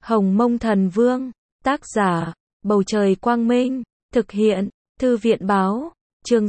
Hồng Mông Thần Vương, tác giả, Bầu Trời Quang Minh, thực hiện, Thư viện Báo, chương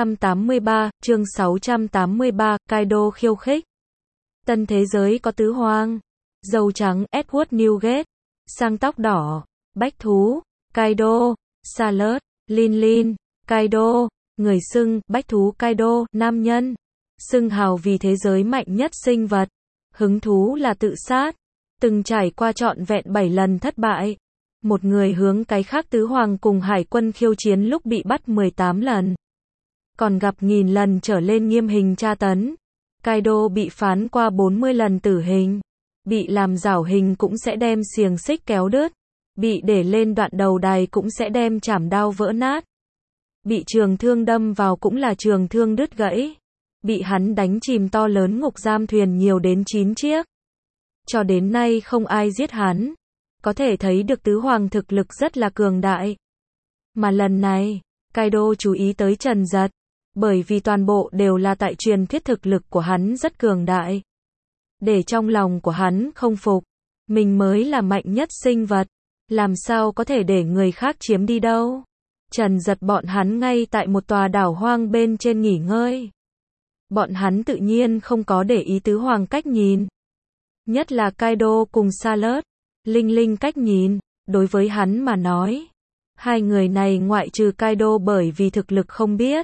683, Kaido khiêu khích. Tân thế giới có tứ hoang, dâu trắng Edward Newgate, sang tóc đỏ, bách thú, Kaido, Salad, Lin, Kaido, người xưng, bách thú Kaido, nam nhân, xưng hào vì thế giới mạnh nhất sinh vật, hứng thú là tự sát, từng trải qua trọn vẹn 7 lần thất bại. Một người hướng cái khác tứ hoàng cùng hải quân khiêu chiến lúc bị bắt 18 lần. Còn gặp nghìn lần trở lên nghiêm hình tra tấn. Kaido bị phán qua 40 lần tử hình. Bị làm giảo hình cũng sẽ đem xiềng xích kéo đứt. Bị để lên đoạn đầu đài cũng sẽ đem chảm đao vỡ nát. Bị trường thương đâm vào cũng là trường thương đứt gãy. Bị hắn đánh chìm to lớn ngục giam thuyền nhiều đến 9 chiếc. Cho đến nay không ai giết hắn. Có thể thấy được tứ hoàng thực lực rất là cường đại. Mà lần này, Kaido chú ý tới Trần Giật, bởi vì toàn bộ đều là tại truyền thuyết thực lực của hắn rất cường đại. Để trong lòng của hắn không phục, mình mới là mạnh nhất sinh vật, làm sao có thể để người khác chiếm đi đâu. Trần Giật bọn hắn ngay tại một tòa đảo hoang bên trên nghỉ ngơi. Bọn hắn tự nhiên không có để ý tứ hoàng cách nhìn. Nhất là Kaido cùng Salad, Linh cách nhìn, đối với hắn mà nói. Hai người này ngoại trừ Kaido bởi vì thực lực không biết.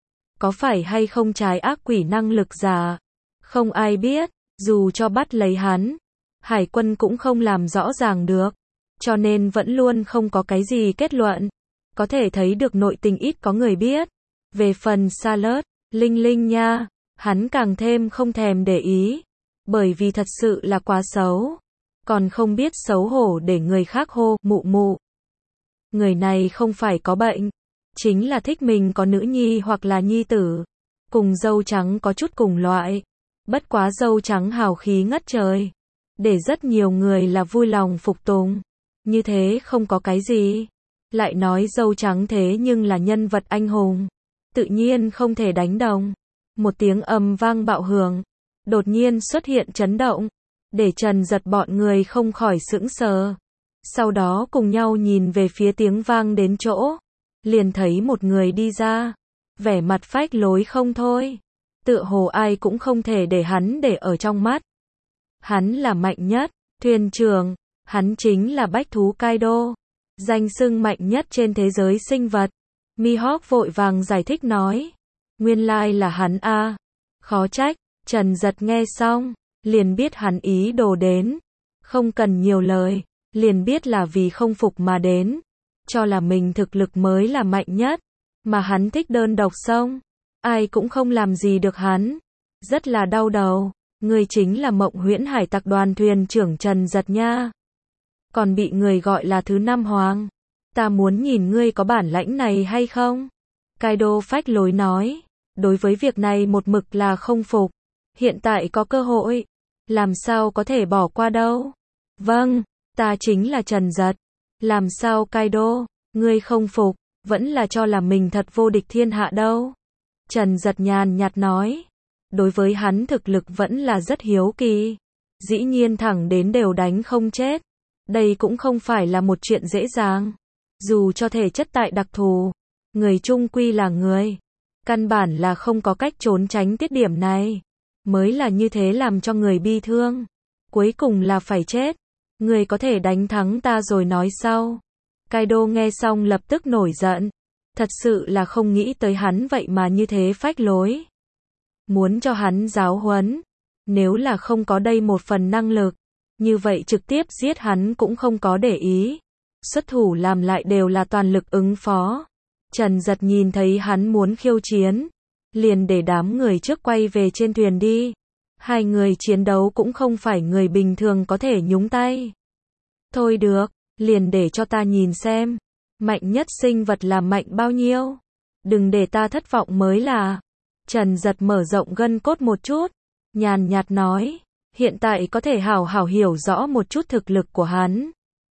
Có phải hay không trái ác quỷ năng lực giả? Không ai biết, dù cho bắt lấy hắn. Hải quân cũng không làm rõ ràng được. Cho nên vẫn luôn không có cái gì kết luận. Có thể thấy được nội tình ít có người biết. Về phần Salad, Linh nha, hắn càng thêm không thèm để ý. Bởi vì thật sự là quá xấu. Còn không biết xấu hổ để người khác hô, mụ. Người này không phải có bệnh. Chính là thích mình có nữ nhi hoặc là nhi tử. Cùng dâu trắng có chút cùng loại. Bất quá dâu trắng hào khí ngất trời. Để rất nhiều người là vui lòng phục tùng. Như thế không có cái gì. Lại nói dâu trắng thế nhưng là nhân vật anh hùng. Tự nhiên không thể đánh đồng. Một tiếng ầm vang bạo hưởng. Đột nhiên xuất hiện chấn động. Để Trần Giật bọn người không khỏi sững sờ. Sau đó cùng nhau nhìn về phía tiếng vang đến chỗ. Liền thấy một người đi ra. Vẻ mặt phách lối không thôi. Tựa hồ ai cũng không thể để hắn để ở trong mắt. Hắn là mạnh nhất, thuyền trưởng. Hắn chính là bách thú Kaido. Danh xưng mạnh nhất trên thế giới sinh vật. Mihawk vội vàng giải thích nói. Nguyên lai là hắn a. Khó trách. Trần Giật nghe xong. Liền biết hắn ý đồ đến. Không cần nhiều lời. Liền biết là vì không phục mà đến. Cho là mình thực lực mới là mạnh nhất. Mà hắn thích đơn độc xong. Ai cũng không làm gì được hắn. Rất là đau đầu. Ngươi chính là Mộng Huyễn Hải Tặc đoàn thuyền trưởng Trần Giật nha. Còn bị người gọi là thứ năm hoàng. Ta muốn nhìn ngươi có bản lãnh này hay không? Kaido phách lối nói. Đối với việc này một mực là không phục. Hiện tại có cơ hội. Làm sao có thể bỏ qua đâu? Vâng, ta chính là Trần Giật. Làm sao Kaido, ngươi không phục, vẫn là cho là mình thật vô địch thiên hạ đâu. Trần Giật nhàn nhạt nói. Đối với hắn thực lực vẫn là rất hiếu kỳ. Dĩ nhiên thẳng đến đều đánh không chết. Đây cũng không phải là một chuyện dễ dàng. Dù cho thể chất tại đặc thù. Người chung quy là người. Căn bản là không có cách trốn tránh tiết điểm này. Mới là như thế làm cho người bi thương. Cuối cùng là phải chết. Người có thể đánh thắng ta rồi nói sau. Kaido nghe xong lập tức nổi giận. Thật sự là không nghĩ tới hắn vậy mà như thế phách lối. Muốn cho hắn giáo huấn. Nếu là không có đây một phần năng lực. Như vậy trực tiếp giết hắn cũng không có để ý. Xuất thủ làm lại đều là toàn lực ứng phó. Trần Giật nhìn thấy hắn muốn khiêu chiến. Liền để đám người trước quay về trên thuyền đi. Hai người chiến đấu cũng không phải người bình thường có thể nhúng tay. Thôi được, liền để cho ta nhìn xem. Mạnh nhất sinh vật là mạnh bao nhiêu. Đừng để ta thất vọng mới là. Trần Giật mở rộng gân cốt một chút. Nhàn nhạt nói. Hiện tại có thể hảo hảo hiểu rõ một chút thực lực của hắn.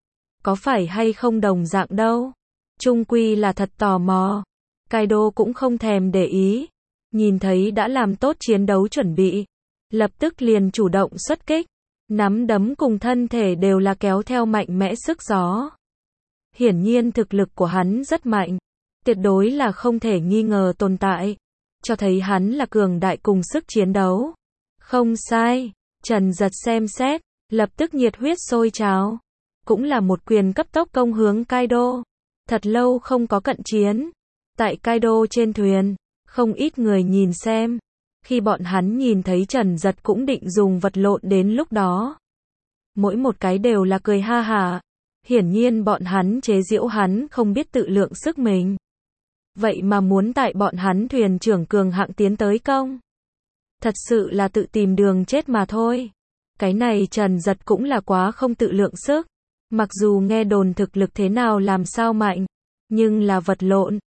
Có phải hay không đồng dạng đâu. Chung quy là thật tò mò. Kaido cũng không thèm để ý. Nhìn thấy đã làm tốt chiến đấu chuẩn bị. Lập tức liền chủ động xuất kích. Nắm đấm cùng thân thể đều là kéo theo mạnh mẽ sức gió. Hiển nhiên thực lực của hắn rất mạnh, tuyệt đối là không thể nghi ngờ tồn tại, cho thấy hắn là cường đại cùng sức chiến đấu. Không sai, Trần Giật xem xét, lập tức nhiệt huyết sôi trào. Cũng là một quyền cấp tốc công hướng Kaido. Thật lâu không có cận chiến. Tại Kaido trên thuyền, không ít người nhìn xem. Khi bọn hắn nhìn thấy Trần Giật cũng định dùng vật lộn đến lúc đó. Mỗi một cái đều là cười ha hả. Hiển nhiên bọn hắn chế giễu hắn không biết tự lượng sức mình. Vậy mà muốn tại bọn hắn thuyền trưởng cường hạng tiến tới công. Thật sự là tự tìm đường chết mà thôi. Cái này Trần Giật cũng là quá không tự lượng sức. Mặc dù nghe đồn thực lực thế nào làm sao mạnh, nhưng là vật lộn,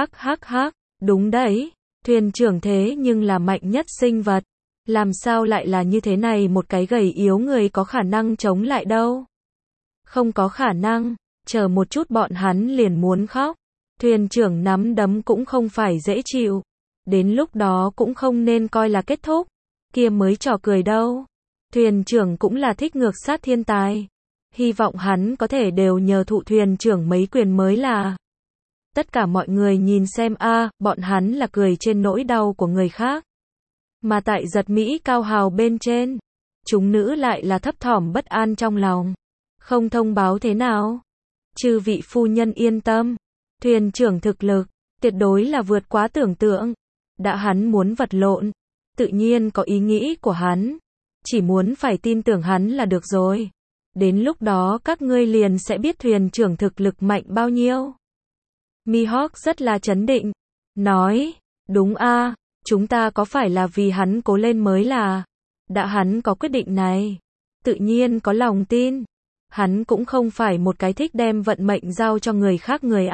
hắc, đúng đấy, thuyền trưởng thế nhưng là mạnh nhất sinh vật. Làm sao lại là như thế này một cái gầy yếu người có khả năng chống lại đâu. Không có khả năng, chờ một chút bọn hắn liền muốn khóc. Thuyền trưởng nắm đấm cũng không phải dễ chịu. Đến lúc đó cũng không nên coi là kết thúc. Kia mới trò cười đâu. Thuyền trưởng cũng là thích ngược sát thiên tài. Hy vọng hắn có thể đều nhờ thụ thuyền trưởng mấy quyền mới là. Tất cả mọi người nhìn xem bọn hắn là cười trên nỗi đau của người khác. Mà tại Giật Mỹ cao hào bên trên, chúng nữ lại là thấp thỏm bất an trong lòng. Không thông báo thế nào. Chư vị phu nhân yên tâm. Thuyền trưởng thực lực, tuyệt đối là vượt quá tưởng tượng. Đã hắn muốn vật lộn, tự nhiên có ý nghĩ của hắn. Chỉ muốn phải tin tưởng hắn là được rồi. Đến lúc đó các ngươi liền sẽ biết thuyền trưởng thực lực mạnh bao nhiêu. Mihawk rất là trấn định. Nói, đúng chúng ta có phải là vì hắn cố lên mới là. Đã hắn có quyết định này. Tự nhiên có lòng tin. Hắn cũng không phải một cái thích đem vận mệnh giao cho người khác người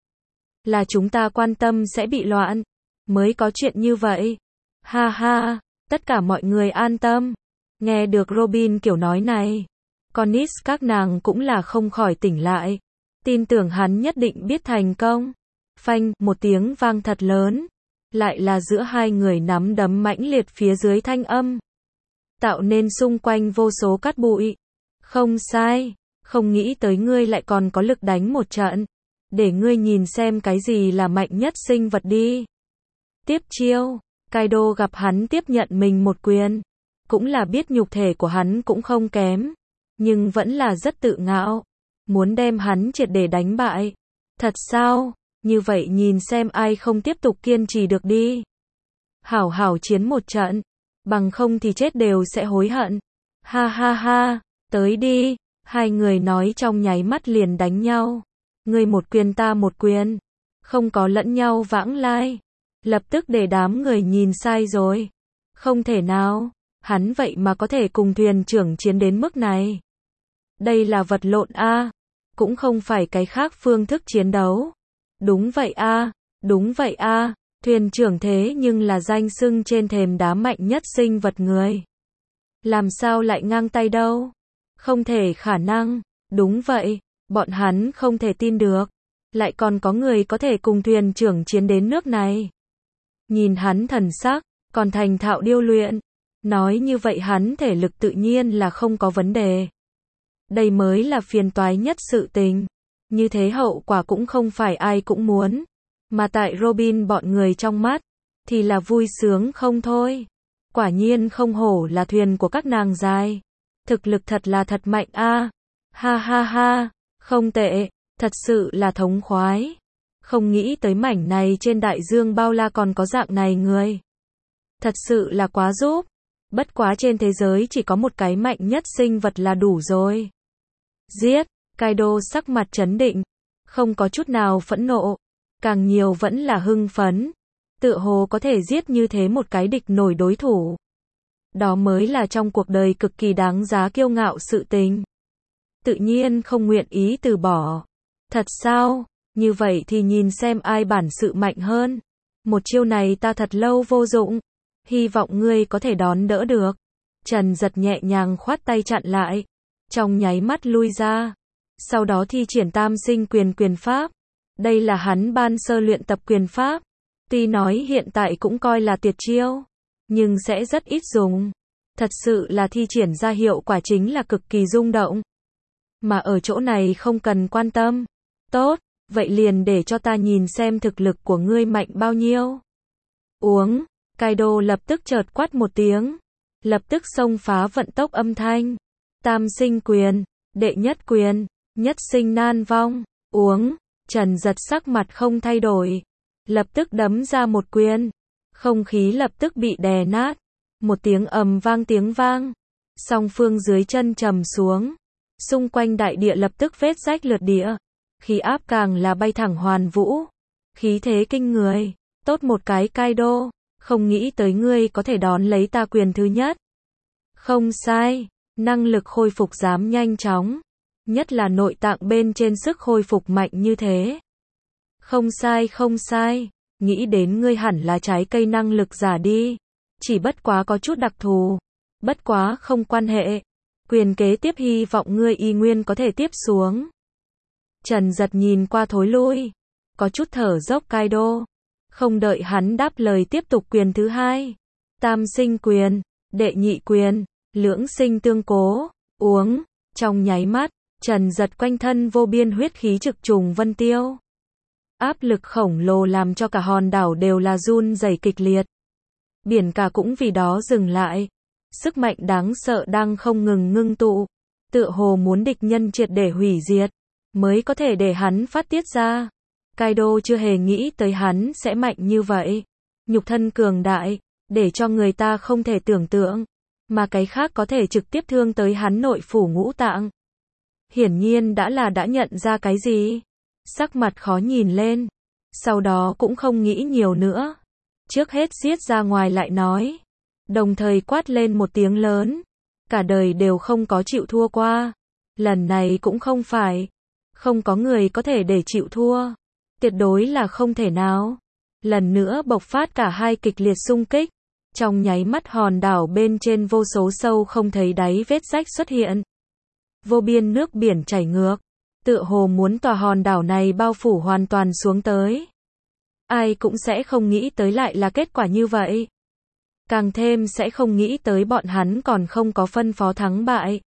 Là chúng ta quan tâm sẽ bị loạn. Mới có chuyện như vậy. Ha ha, tất cả mọi người an tâm. Nghe được Robin kiểu nói này. Connis các nàng cũng là không khỏi tỉnh lại. Tin tưởng hắn nhất định biết thành công. Phanh, một tiếng vang thật lớn. Lại là giữa hai người nắm đấm mãnh liệt phía dưới thanh âm. Tạo nên xung quanh vô số cát bụi. Không sai, không nghĩ tới ngươi lại còn có lực đánh một trận. Để ngươi nhìn xem cái gì là mạnh nhất sinh vật đi. Tiếp chiêu, Kaido gặp hắn tiếp nhận mình một quyền. Cũng là biết nhục thể của hắn cũng không kém. Nhưng vẫn là rất tự ngạo. Muốn đem hắn triệt để đánh bại. Thật sao? Như vậy nhìn xem ai không tiếp tục kiên trì được đi. Hảo hảo chiến một trận. Bằng không thì chết đều sẽ hối hận. Ha ha ha, tới đi. Hai người nói trong nháy mắt liền đánh nhau. Ngươi một quyền ta một quyền. Không có lẫn nhau vãng lai. Lập tức để đám người nhìn sai rồi. Không thể nào. Hắn vậy mà có thể cùng thuyền trưởng chiến đến mức này. Đây là vật lộn cũng không phải cái khác phương thức chiến đấu. Đúng vậy đúng vậy thuyền trưởng thế nhưng là danh xưng trên thềm đá mạnh nhất sinh vật người. Làm sao lại ngang tay đâu? Không thể khả năng. Đúng vậy, bọn hắn không thể tin được. Lại còn có người có thể cùng thuyền trưởng chiến đến nước này. Nhìn hắn thần sắc, còn thành thạo điêu luyện. Nói như vậy hắn thể lực tự nhiên là không có vấn đề. Đây mới là phiền toái nhất sự tình. Như thế hậu quả cũng không phải ai cũng muốn. Mà tại Robin bọn người trong mắt, thì là vui sướng không thôi. Quả nhiên không hổ là thuyền của các nàng dài. Thực lực thật là thật mạnh Ha ha ha, không tệ, thật sự là thống khoái. Không nghĩ tới mảnh này trên đại dương bao la còn có dạng này người. Thật sự là quá giúp. Bất quá trên thế giới chỉ có một cái mạnh nhất sinh vật là đủ rồi. Giết, Kaido sắc mặt trấn định, không có chút nào phẫn nộ, càng nhiều vẫn là hưng phấn. Tựa hồ có thể giết như thế một cái địch nổi đối thủ. Đó mới là trong cuộc đời cực kỳ đáng giá kiêu ngạo sự tình. Tự nhiên không nguyện ý từ bỏ. Thật sao? Như vậy thì nhìn xem ai bản sự mạnh hơn. Một chiêu này ta thật lâu vô dụng. Hy vọng ngươi có thể đón đỡ được. Trần Giật nhẹ nhàng khoát tay chặn lại. Trong nháy mắt lui ra. Sau đó thi triển tam sinh quyền pháp. Đây là hắn ban sơ luyện tập quyền pháp. Tuy nói hiện tại cũng coi là tuyệt chiêu. Nhưng sẽ rất ít dùng. Thật sự là thi triển ra hiệu quả chính là cực kỳ rung động. Mà ở chỗ này không cần quan tâm. Tốt, vậy liền để cho ta nhìn xem thực lực của ngươi mạnh bao nhiêu. Uống, Kaido lập tức chợt quát một tiếng. Lập tức xông phá vận tốc âm thanh. Tam sinh quyền, đệ nhất quyền, nhất sinh nan vong. Uống, Trần Giật sắc mặt không thay đổi. Lập tức đấm ra một quyền. Không khí lập tức bị đè nát. Một tiếng ầm vang tiếng vang. Song phương dưới chân trầm xuống. Xung quanh đại địa lập tức vết rách lượt địa. Khí áp càng là bay thẳng hoàn vũ. Khí thế kinh người. Tốt một cái Kaido. Không nghĩ tới ngươi có thể đón lấy ta quyền thứ nhất. Không sai. Năng lực khôi phục dám nhanh chóng. Nhất là nội tạng bên trên sức khôi phục mạnh như thế. Không sai không sai. Nghĩ đến ngươi hẳn là trái cây năng lực giả đi. Chỉ bất quá có chút đặc thù. Bất quá không quan hệ. Quyền kế tiếp hy vọng ngươi y nguyên có thể tiếp xuống. Trần Giật nhìn qua thối lui. Có chút thở dốc Kaido. Không đợi hắn đáp lời tiếp tục quyền thứ hai. Tam sinh quyền, đệ nhị quyền, lưỡng sinh tương cố, uống. Trong nháy mắt, Trần Giật quanh thân vô biên huyết khí trực trùng vân tiêu. Áp lực khổng lồ làm cho cả hòn đảo đều là run rẩy kịch liệt. Biển cả cũng vì đó dừng lại. Sức mạnh đáng sợ đang không ngừng ngưng tụ. Tựa hồ muốn địch nhân triệt để hủy diệt. Mới có thể để hắn phát tiết ra. Kaido chưa hề nghĩ tới hắn sẽ mạnh như vậy. Nhục thân cường đại. Để cho người ta không thể tưởng tượng. Mà cái khác có thể trực tiếp thương tới hắn nội phủ ngũ tạng. Hiển nhiên đã nhận ra cái gì. Sắc mặt khó nhìn lên. Sau đó cũng không nghĩ nhiều nữa. Trước hết giết ra ngoài lại nói. Đồng thời quát lên một tiếng lớn. Cả đời đều không có chịu thua qua. Lần này cũng không phải. Không có người có thể để chịu thua. Tuyệt đối là không thể nào. Lần nữa bộc phát cả hai kịch liệt xung kích. Trong nháy mắt hòn đảo bên trên vô số sâu không thấy đáy vết rách xuất hiện. Vô biên nước biển chảy ngược. Tựa hồ muốn tòa hòn đảo này bao phủ hoàn toàn xuống tới. Ai cũng sẽ không nghĩ tới lại là kết quả như vậy. Càng thêm sẽ không nghĩ tới bọn hắn còn không có phân phó thắng bại.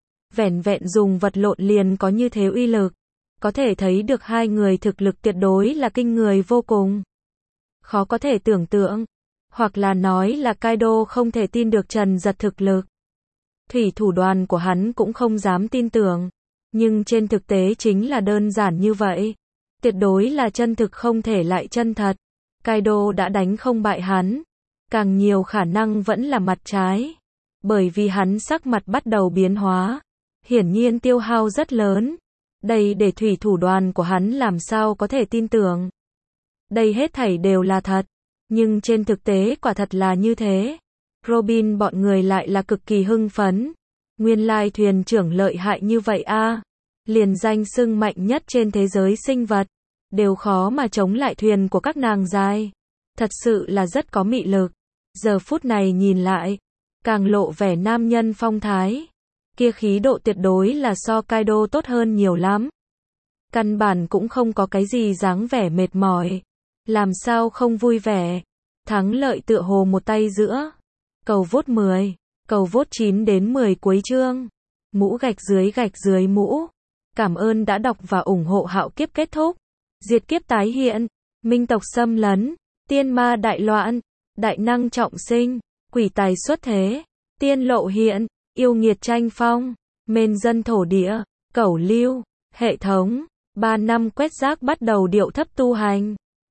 Vẻn vẹn dùng vật lộn liền có như thế uy lực. Có thể thấy được hai người thực lực tuyệt đối là kinh người vô cùng. Khó có thể tưởng tượng. Hoặc là nói là Kaido không thể tin được Trần Giật thực lực. Thủy thủ đoàn của hắn cũng không dám tin tưởng. Nhưng trên thực tế chính là đơn giản như vậy. Tuyệt đối là chân thực không thể lại chân thật. Kaido đã đánh không bại hắn. Càng nhiều khả năng vẫn là mặt trái. Bởi vì hắn sắc mặt bắt đầu biến hóa. Hiển nhiên tiêu hao rất lớn. Đây để thủy thủ đoàn của hắn làm sao có thể tin tưởng. Đây hết thảy đều là thật. Nhưng trên thực tế quả thật là như thế. Robin bọn người lại là cực kỳ hưng phấn. Nguyên lai thuyền trưởng lợi hại như vậy a. Liền danh xưng mạnh nhất trên thế giới sinh vật. Đều khó mà chống lại thuyền của các nàng dài. Thật sự là rất có mị lực. Giờ phút này nhìn lại. Càng lộ vẻ nam nhân phong thái. Kia khí độ tuyệt đối là so Kaido tốt hơn nhiều lắm. Căn bản cũng không có cái gì dáng vẻ mệt mỏi. Làm sao không vui vẻ. Thắng lợi tựa hồ một tay giữa. Cầu vote 10. Cầu vote 9 đến 10 cuối chương. Mũ gạch dưới mũ. Cảm ơn đã đọc và ủng hộ Hạo Kiếp kết thúc. Diệt kiếp tái hiện. Minh tộc xâm lấn. Tiên ma đại loạn. Đại năng trọng sinh. Quỷ tài xuất thế. Tiên lộ hiện. Yêu nghiệt tranh phong. Mên dân thổ địa. Cẩu lưu. Hệ thống. 3 năm quét rác bắt đầu điệu thấp tu hành.